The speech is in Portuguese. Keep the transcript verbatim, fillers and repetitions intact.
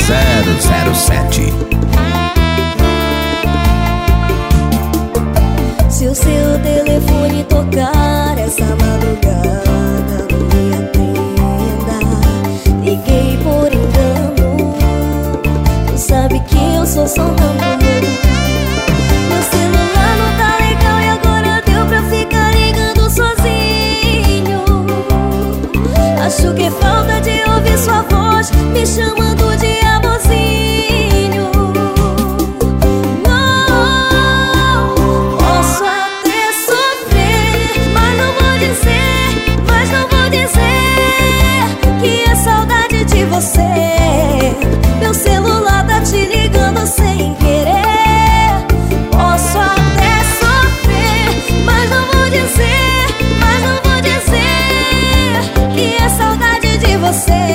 zero zero sete. Se o seu telefone tocar essa madrugada, não me atenda. Liguei por engano, tu sabe que eu sou sonâmbula. Meu celular não tá legal e agora deu pra ficar ligando sozinho. Acho que é falta de ouvir sua voz me chamando de amorzinho. Oh, posso até sofrer, mas não vou dizer, mas não vou dizer que é saudade de você.